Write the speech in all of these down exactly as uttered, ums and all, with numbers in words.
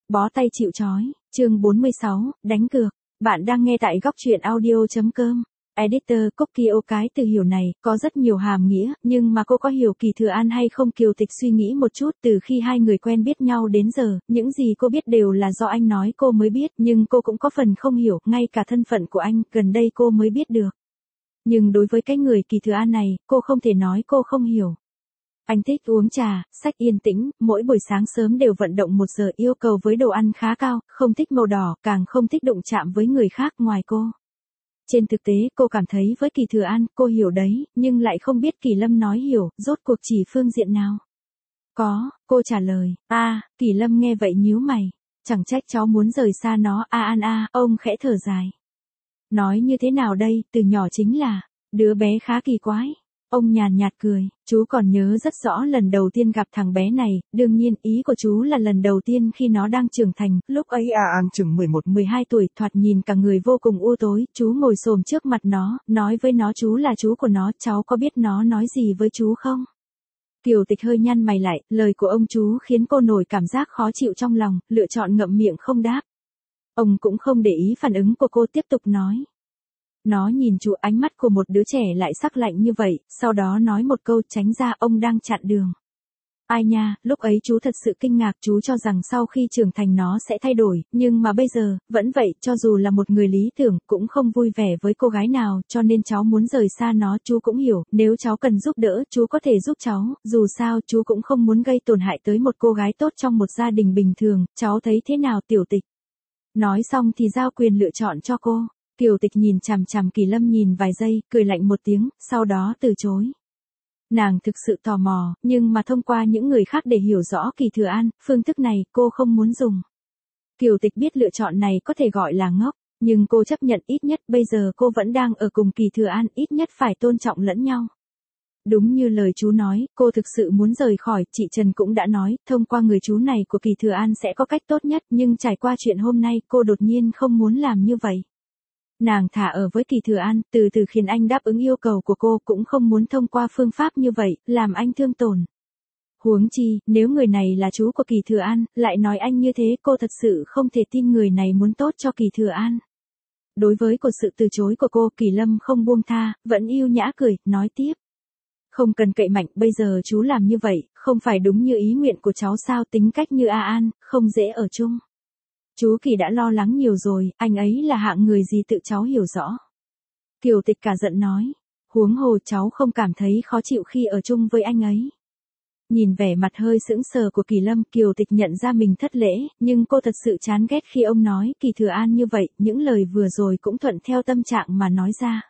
Bó tay chịu trói, chương bốn mươi sáu, đánh cược. Bạn đang nghe tại góc truyện audio chấm com. Editor Cookie ô cái từ hiểu này, có rất nhiều hàm nghĩa, nhưng mà cô có hiểu Kỳ Thừa An hay không? Kiều Tịch suy nghĩ một chút, từ khi hai người quen biết nhau đến giờ, những gì cô biết đều là do anh nói cô mới biết, nhưng cô cũng có phần không hiểu, ngay cả thân phận của anh, gần đây cô mới biết được. Nhưng đối với cái người Kỳ Thừa An này, cô không thể nói cô không hiểu. Anh thích uống trà, sách yên tĩnh, mỗi buổi sáng sớm đều vận động một giờ, yêu cầu với đồ ăn khá cao, không thích màu đỏ, càng không thích đụng chạm với người khác ngoài cô. Trên thực tế cô cảm thấy với Kỳ Thừa An, cô hiểu đấy, nhưng lại không biết Kỳ Lâm nói hiểu, rốt cuộc chỉ phương diện nào. Có, cô trả lời, a à, Kỳ Lâm nghe vậy nhíu mày, chẳng trách cháu muốn rời xa nó, a an a, ông khẽ thở dài. Nói như thế nào đây, từ nhỏ chính là, đứa bé khá kỳ quái. Ông nhàn nhạt cười, chú còn nhớ rất rõ lần đầu tiên gặp thằng bé này, đương nhiên ý của chú là lần đầu tiên khi nó đang trưởng thành, lúc ấy A An chừng mười một mười hai tuổi, thoạt nhìn cả người vô cùng u tối, chú ngồi xổm trước mặt nó, nói với nó chú là chú của nó, cháu có biết nó nói gì với chú không? Kiều Tịch hơi nhăn mày lại, lời của ông chú khiến cô nổi cảm giác khó chịu trong lòng, lựa chọn ngậm miệng không đáp. Ông cũng không để ý phản ứng của cô, tiếp tục nói. Nó nhìn chú, ánh mắt của một đứa trẻ lại sắc lạnh như vậy, sau đó nói một câu, tránh ra, ông đang chặn đường. Ai nha, lúc ấy chú thật sự kinh ngạc, chú cho rằng sau khi trưởng thành nó sẽ thay đổi, nhưng mà bây giờ, vẫn vậy, cho dù là một người lý tưởng, cũng không vui vẻ với cô gái nào, cho nên cháu muốn rời xa nó, chú cũng hiểu, nếu cháu cần giúp đỡ, chú có thể giúp cháu, dù sao, chú cũng không muốn gây tổn hại tới một cô gái tốt trong một gia đình bình thường, cháu thấy thế nào Tiểu Tịch? Nói xong thì giao quyền lựa chọn cho cô. Kiều Tịch nhìn chằm chằm Kỳ Lâm nhìn vài giây, cười lạnh một tiếng, sau đó từ chối. Nàng thực sự tò mò, nhưng mà thông qua những người khác để hiểu rõ Kỳ Thừa An, phương thức này cô không muốn dùng. Kiều Tịch biết lựa chọn này có thể gọi là ngốc, nhưng cô chấp nhận, ít nhất bây giờ cô vẫn đang ở cùng Kỳ Thừa An, ít nhất phải tôn trọng lẫn nhau. Đúng như lời chú nói, cô thực sự muốn rời khỏi, chị Trần cũng đã nói, thông qua người chú này của Kỳ Thừa An sẽ có cách tốt nhất, nhưng trải qua chuyện hôm nay, cô đột nhiên không muốn làm như vậy. Nàng thả ở với Kỳ Thừa An, từ từ khiến anh đáp ứng yêu cầu của cô, cũng không muốn thông qua phương pháp như vậy, làm anh thương tổn. Huống chi, nếu người này là chú của Kỳ Thừa An, lại nói anh như thế, cô thật sự không thể tin người này muốn tốt cho Kỳ Thừa An. Đối với cuộc sự từ chối của cô, Kỳ Lâm không buông tha, vẫn yêu nhã cười, nói tiếp. Không cần cậy mạnh, bây giờ chú làm như vậy, không phải đúng như ý nguyện của cháu sao, tính cách như A An, không dễ ở chung. Chú Kỳ đã lo lắng nhiều rồi, anh ấy là hạng người gì tự cháu hiểu rõ. Kiều Tịch cả giận nói, huống hồ cháu không cảm thấy khó chịu khi ở chung với anh ấy. Nhìn vẻ mặt hơi sững sờ của Kỳ Lâm, Kiều Tịch nhận ra mình thất lễ, nhưng cô thật sự chán ghét khi ông nói Kỳ Thừa An như vậy, những lời vừa rồi cũng thuận theo tâm trạng mà nói ra.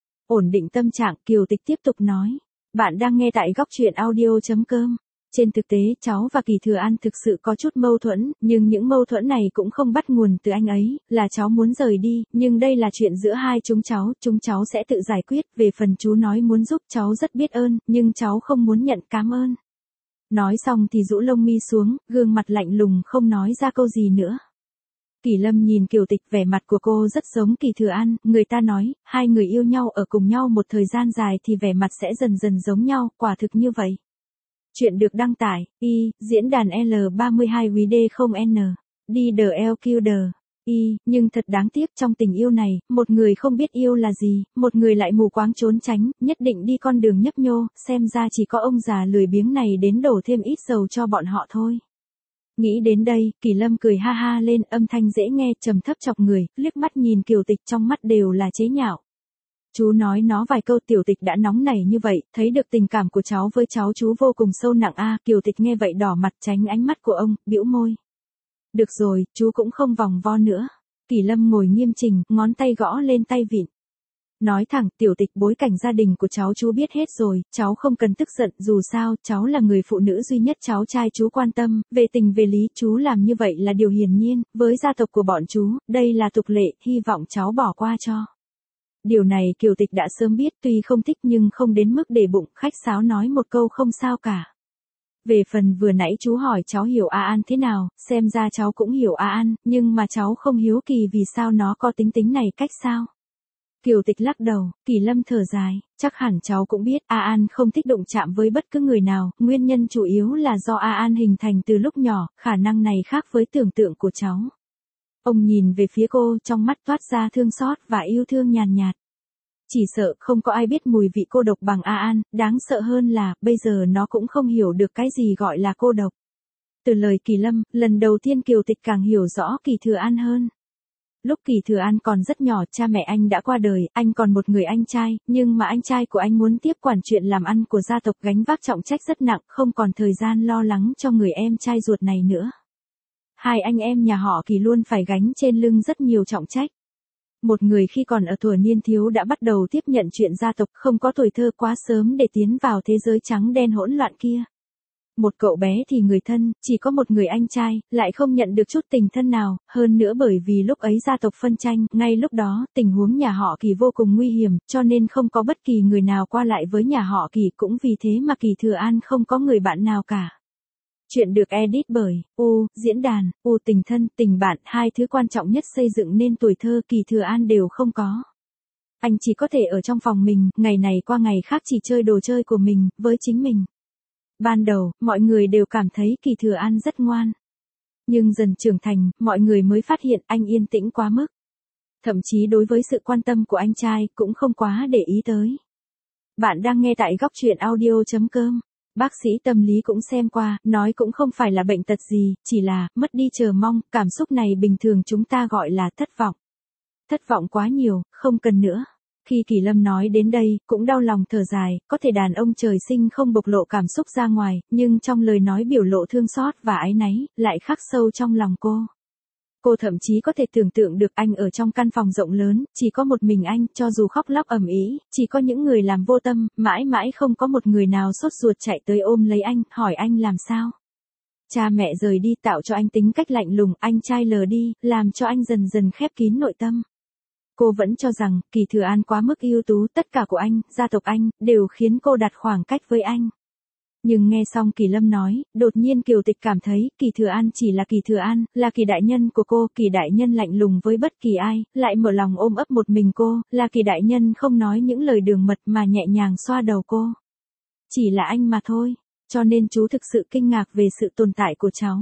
Ổn định tâm trạng, Kiều Tịch tiếp tục nói, bạn đang nghe tại góc truyện audio chấm com. Trên thực tế, cháu và Kỳ Thừa An thực sự có chút mâu thuẫn, nhưng những mâu thuẫn này cũng không bắt nguồn từ anh ấy, là cháu muốn rời đi, nhưng đây là chuyện giữa hai chúng cháu, chúng cháu sẽ tự giải quyết, về phần chú nói muốn giúp cháu rất biết ơn, nhưng cháu không muốn nhận cảm ơn. Nói xong thì rũ lông mi xuống, gương mặt lạnh lùng không nói ra câu gì nữa. Kỳ Lâm nhìn Kiều Tịch, vẻ mặt của cô rất giống Kỳ Thừa An, người ta nói, hai người yêu nhau ở cùng nhau một thời gian dài thì vẻ mặt sẽ dần dần giống nhau, quả thực như vậy. Chuyện được đăng tải, y, diễn đàn L ba mươi hai W D không N, đi đờ L Q đờ, y, nhưng thật đáng tiếc trong tình yêu này, một người không biết yêu là gì, một người lại mù quáng trốn tránh, nhất định đi con đường nhấp nhô, xem ra chỉ có ông già lười biếng này đến đổ thêm ít dầu cho bọn họ thôi. Nghĩ đến đây, Kỳ Lâm cười ha ha lên, âm thanh dễ nghe, trầm thấp chọc người, liếc mắt nhìn Kiều Tịch, trong mắt đều là chế nhạo. Chú nói nó vài câu, Tiểu Tịch đã nóng nảy như vậy, thấy được tình cảm của cháu với cháu chú vô cùng sâu nặng a. À, Kiều Tịch nghe vậy đỏ mặt tránh ánh mắt của ông, bĩu môi. Được rồi, chú cũng không vòng vo nữa. Kỳ Lâm ngồi nghiêm chỉnh, ngón tay gõ lên tay vịn. Nói thẳng, Tiểu Tịch, bối cảnh gia đình của cháu chú biết hết rồi, cháu không cần tức giận, dù sao, cháu là người phụ nữ duy nhất cháu trai chú quan tâm, về tình về lý, chú làm như vậy là điều hiển nhiên, với gia tộc của bọn chú, đây là tục lệ, hy vọng cháu bỏ qua cho. Điều này Kiều Tịch đã sớm biết, tuy không thích nhưng không đến mức để bụng, khách sáo nói một câu không sao cả. Về phần vừa nãy chú hỏi cháu hiểu A An thế nào, xem ra cháu cũng hiểu A An, nhưng mà cháu không hiếu kỳ vì sao nó có tính tính này cách sao. Kiều Tịch lắc đầu, Kỳ Lâm thở dài, chắc hẳn cháu cũng biết A An không thích đụng chạm với bất cứ người nào, nguyên nhân chủ yếu là do A An hình thành từ lúc nhỏ, khả năng này khác với tưởng tượng của cháu. Ông nhìn về phía cô, trong mắt toát ra thương xót và yêu thương nhàn nhạt. Chỉ sợ không có ai biết mùi vị cô độc bằng A An, đáng sợ hơn là, bây giờ nó cũng không hiểu được cái gì gọi là cô độc. Từ lời Kỳ Lâm, lần đầu tiên Kiều Tịch càng hiểu rõ Kỳ Thừa An hơn. Lúc Kỳ Thừa An còn rất nhỏ, cha mẹ anh đã qua đời, anh còn một người anh trai, nhưng mà anh trai của anh muốn tiếp quản chuyện làm ăn của gia tộc, gánh vác trọng trách rất nặng, không còn thời gian lo lắng cho người em trai ruột này nữa. Hai anh em nhà họ Kỳ luôn phải gánh trên lưng rất nhiều trọng trách. Một người khi còn ở tuổi niên thiếu đã bắt đầu tiếp nhận chuyện gia tộc, không có tuổi thơ quá sớm để tiến vào thế giới trắng đen hỗn loạn kia. Một cậu bé thì người thân, chỉ có một người anh trai, lại không nhận được chút tình thân nào, hơn nữa bởi vì lúc ấy gia tộc phân tranh, ngay lúc đó, tình huống nhà họ Kỳ vô cùng nguy hiểm, cho nên không có bất kỳ người nào qua lại với nhà họ Kỳ, cũng vì thế mà Kỳ Thừa An không có người bạn nào cả. Chuyện được edit bởi U, diễn đàn, U tình thân, tình bạn, hai thứ quan trọng nhất xây dựng nên tuổi thơ Kỳ Thừa An đều không có. Anh chỉ có thể ở trong phòng mình, ngày này qua ngày khác chỉ chơi đồ chơi của mình, với chính mình. Ban đầu, mọi người đều cảm thấy Kỳ Thừa An rất ngoan. Nhưng dần trưởng thành, mọi người mới phát hiện anh yên tĩnh quá mức. Thậm chí đối với sự quan tâm của anh trai, cũng không quá để ý tới. Bạn đang nghe tại góc truyện audio chấm com. Bác sĩ tâm lý cũng xem qua, nói cũng không phải là bệnh tật gì, chỉ là, mất đi chờ mong, cảm xúc này bình thường chúng ta gọi là thất vọng. Thất vọng quá nhiều, không cần nữa. Khi Kỳ Lâm nói đến đây, cũng đau lòng thở dài, có thể đàn ông trời sinh không bộc lộ cảm xúc ra ngoài, nhưng trong lời nói biểu lộ thương xót và áy náy, lại khắc sâu trong lòng cô. Cô thậm chí có thể tưởng tượng được anh ở trong căn phòng rộng lớn, chỉ có một mình anh, cho dù khóc lóc ầm ĩ, chỉ có những người làm vô tâm, mãi mãi không có một người nào sốt ruột chạy tới ôm lấy anh, hỏi anh làm sao. Cha mẹ rời đi tạo cho anh tính cách lạnh lùng, anh trai lờ đi, làm cho anh dần dần khép kín nội tâm. Cô vẫn cho rằng, Kỳ Thừa An quá mức ưu tú, tất cả của anh, gia tộc anh, đều khiến cô đặt khoảng cách với anh. Nhưng nghe xong Kỳ Lâm nói, đột nhiên Kiều Tịch cảm thấy, Kỳ Thừa An chỉ là Kỳ Thừa An, là Kỳ đại nhân của cô, Kỳ đại nhân lạnh lùng với bất kỳ ai, lại mở lòng ôm ấp một mình cô, là Kỳ đại nhân không nói những lời đường mật mà nhẹ nhàng xoa đầu cô. Chỉ là anh mà thôi, cho nên chú thực sự kinh ngạc về sự tồn tại của cháu.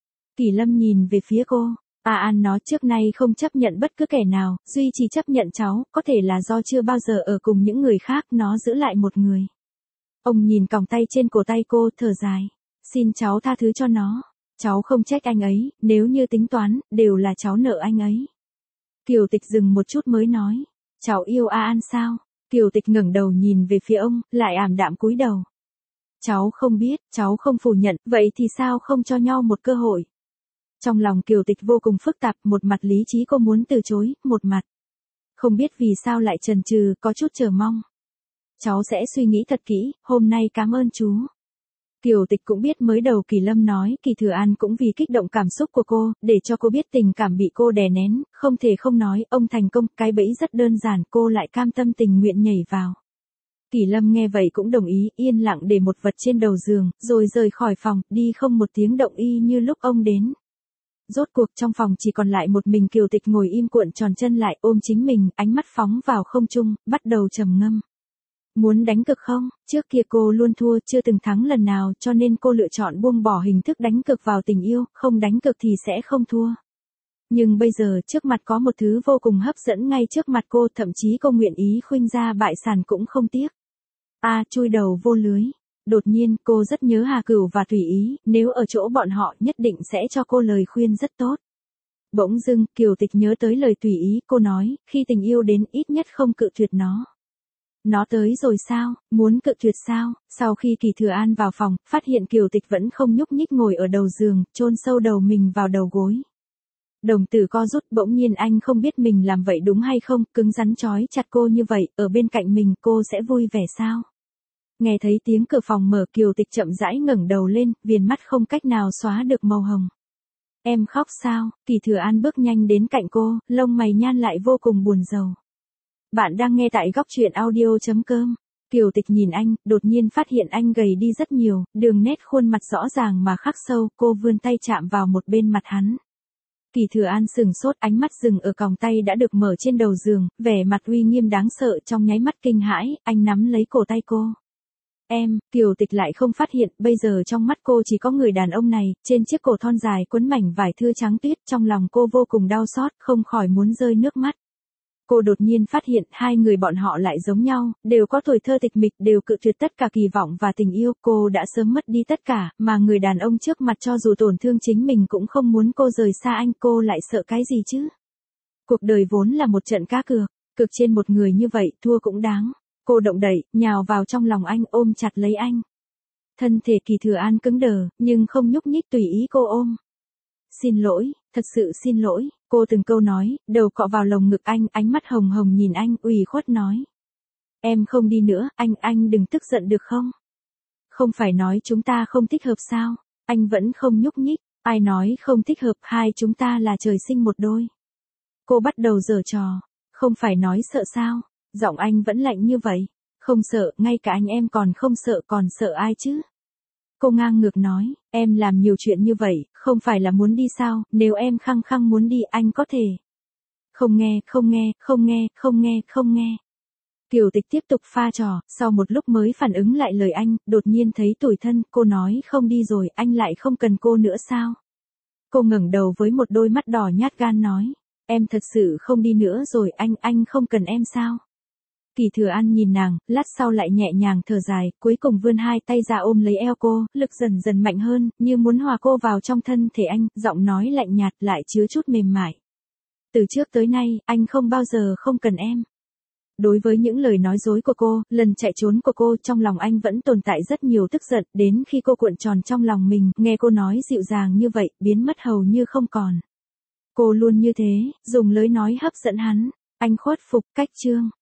Kỳ Lâm nhìn về phía cô. A An nó trước nay không chấp nhận bất cứ kẻ nào, duy chỉ chấp nhận cháu, có thể là do chưa bao giờ ở cùng những người khác, nó giữ lại một người. Ông nhìn còng tay trên cổ tay cô, thở dài. Xin cháu tha thứ cho nó. Cháu không trách anh ấy, nếu như tính toán, đều là cháu nợ anh ấy. Kiều Tịch dừng một chút mới nói. Cháu yêu A An sao? Kiều Tịch ngẩng đầu nhìn về phía ông, lại ảm đạm cúi đầu. Cháu không biết, cháu không phủ nhận, vậy thì sao không cho nhau một cơ hội? Trong lòng Kiều Tịch vô cùng phức tạp, một mặt lý trí cô muốn từ chối, một mặt không biết vì sao lại chần chừ, có chút chờ mong. Cháu sẽ suy nghĩ thật kỹ, hôm nay cảm ơn chú. Kiều Tịch cũng biết mới đầu Kỳ Lâm nói, Kỳ Thừa An cũng vì kích động cảm xúc của cô, để cho cô biết tình cảm bị cô đè nén, không thể không nói, ông thành công, cái bẫy rất đơn giản, cô lại cam tâm tình nguyện nhảy vào. Kỳ Lâm nghe vậy cũng đồng ý, yên lặng để một vật trên đầu giường, rồi rời khỏi phòng, đi không một tiếng động y như lúc ông đến. Rốt cuộc trong phòng chỉ còn lại một mình Kiều Tịch ngồi im cuộn tròn chân lại ôm chính mình, ánh mắt phóng vào không trung, bắt đầu trầm ngâm. Muốn đánh cược không? Trước kia cô luôn thua, chưa từng thắng lần nào, cho nên cô lựa chọn buông bỏ hình thức đánh cược vào tình yêu, không đánh cược thì sẽ không thua. Nhưng bây giờ trước mặt có một thứ vô cùng hấp dẫn ngay trước mặt cô, thậm chí cô nguyện ý khuynh ra bại sản cũng không tiếc. A à, chui đầu vô lưới. Đột nhiên, cô rất nhớ Hà Cửu và Thủy Ý, nếu ở chỗ bọn họ nhất định sẽ cho cô lời khuyên rất tốt. Bỗng dưng, Kiều Tịch nhớ tới lời Thủy Ý, cô nói, khi tình yêu đến ít nhất không cự tuyệt nó. Nó tới rồi sao, muốn cự tuyệt sao? Sau khi Kỳ Thừa An vào phòng, phát hiện Kiều Tịch vẫn không nhúc nhích ngồi ở đầu giường, chôn sâu đầu mình vào đầu gối. Đồng tử co rút, bỗng nhiên anh không biết mình làm vậy đúng hay không, cứng rắn trói chặt cô như vậy, ở bên cạnh mình cô sẽ vui vẻ sao? Nghe thấy tiếng cửa phòng mở, Kiều Tịch chậm rãi ngẩng đầu lên, viền mắt không cách nào xóa được màu hồng. Em khóc sao? Kỳ Thừa An bước nhanh đến cạnh cô, lông mày nhăn lại vô cùng buồn rầu. Bạn đang nghe tại góc truyện audio chấm com. Kiều Tịch nhìn anh, đột nhiên phát hiện anh gầy đi rất nhiều, đường nét khuôn mặt rõ ràng mà khắc sâu, cô vươn tay chạm vào một bên mặt hắn. Kỳ Thừa An sừng sốt, ánh mắt dừng ở còng tay đã được mở trên đầu giường, vẻ mặt uy nghiêm đáng sợ, trong nháy mắt kinh hãi, anh nắm lấy cổ tay cô. Em, Kiều Tịch lại không phát hiện, bây giờ trong mắt cô chỉ có người đàn ông này, trên chiếc cổ thon dài quấn mảnh vải thưa trắng tuyết, trong lòng cô vô cùng đau xót, không khỏi muốn rơi nước mắt. Cô đột nhiên phát hiện hai người bọn họ lại giống nhau, đều có tuổi thơ tịch mịch, đều cự tuyệt tất cả kỳ vọng và tình yêu, cô đã sớm mất đi tất cả, mà người đàn ông trước mặt cho dù tổn thương chính mình cũng không muốn cô rời xa anh, cô lại sợ cái gì chứ? Cuộc đời vốn là một trận cá cược, cược trên một người như vậy, thua cũng đáng. Cô động đậy, nhào vào trong lòng anh, ôm chặt lấy anh. Thân thể Kỳ Thừa An cứng đờ, nhưng không nhúc nhích, tùy ý cô ôm. Xin lỗi, thật sự xin lỗi, cô từng câu nói, đầu cọ vào lồng ngực anh, ánh mắt hồng hồng nhìn anh, ủy khuất nói. Em không đi nữa, anh, anh đừng tức giận được không? Không phải nói chúng ta không thích hợp sao? Anh vẫn không nhúc nhích, ai nói không thích hợp, hai chúng ta là trời sinh một đôi. Cô bắt đầu giở trò, không phải nói sợ sao? Giọng anh vẫn lạnh như vậy. Không sợ, ngay cả anh em còn không sợ, còn sợ ai chứ? Cô ngang ngược nói, em làm nhiều chuyện như vậy, không phải là muốn đi sao, nếu em khăng khăng muốn đi anh có thể. Không nghe, không nghe, không nghe, không nghe, không nghe. Kiều Tịch tiếp tục pha trò, sau một lúc mới phản ứng lại lời anh, đột nhiên thấy tủi thân, cô nói không đi rồi, anh lại không cần cô nữa sao? Cô ngẩng đầu với một đôi mắt đỏ nhát gan nói, em thật sự không đi nữa rồi, anh, anh không cần em sao? Kỳ Thừa An nhìn nàng, lát sau lại nhẹ nhàng thở dài, cuối cùng vươn hai tay ra ôm lấy eo cô, lực dần dần mạnh hơn, như muốn hòa cô vào trong thân thể anh, giọng nói lạnh nhạt lại chứa chút mềm mại. Từ trước tới nay, anh không bao giờ không cần em. Đối với những lời nói dối của cô, lần chạy trốn của cô, trong lòng anh vẫn tồn tại rất nhiều tức giận, đến khi cô cuộn tròn trong lòng mình, nghe cô nói dịu dàng như vậy, biến mất hầu như không còn. Cô luôn như thế, dùng lời nói hấp dẫn hắn, anh khuất phục, cách chương.